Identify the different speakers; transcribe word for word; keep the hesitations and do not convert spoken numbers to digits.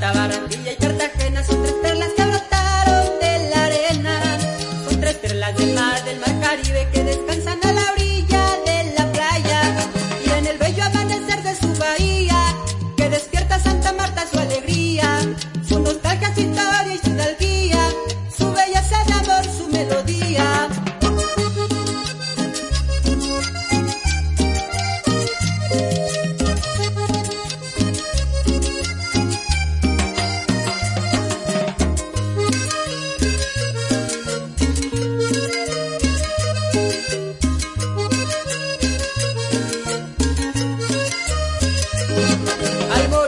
Speaker 1: Manta, Barranquilla y Cartagena son tres perlas que brotaron de la arena. Son tres perlas del mar, del mar Caribe, que descansan a la orilla de la playa y en el bello amanecer de su bahía, que despierta a Santa Marta su alegría, su nostalgia, su historia y su nostalgia, su belleza de amor, su melodía. Al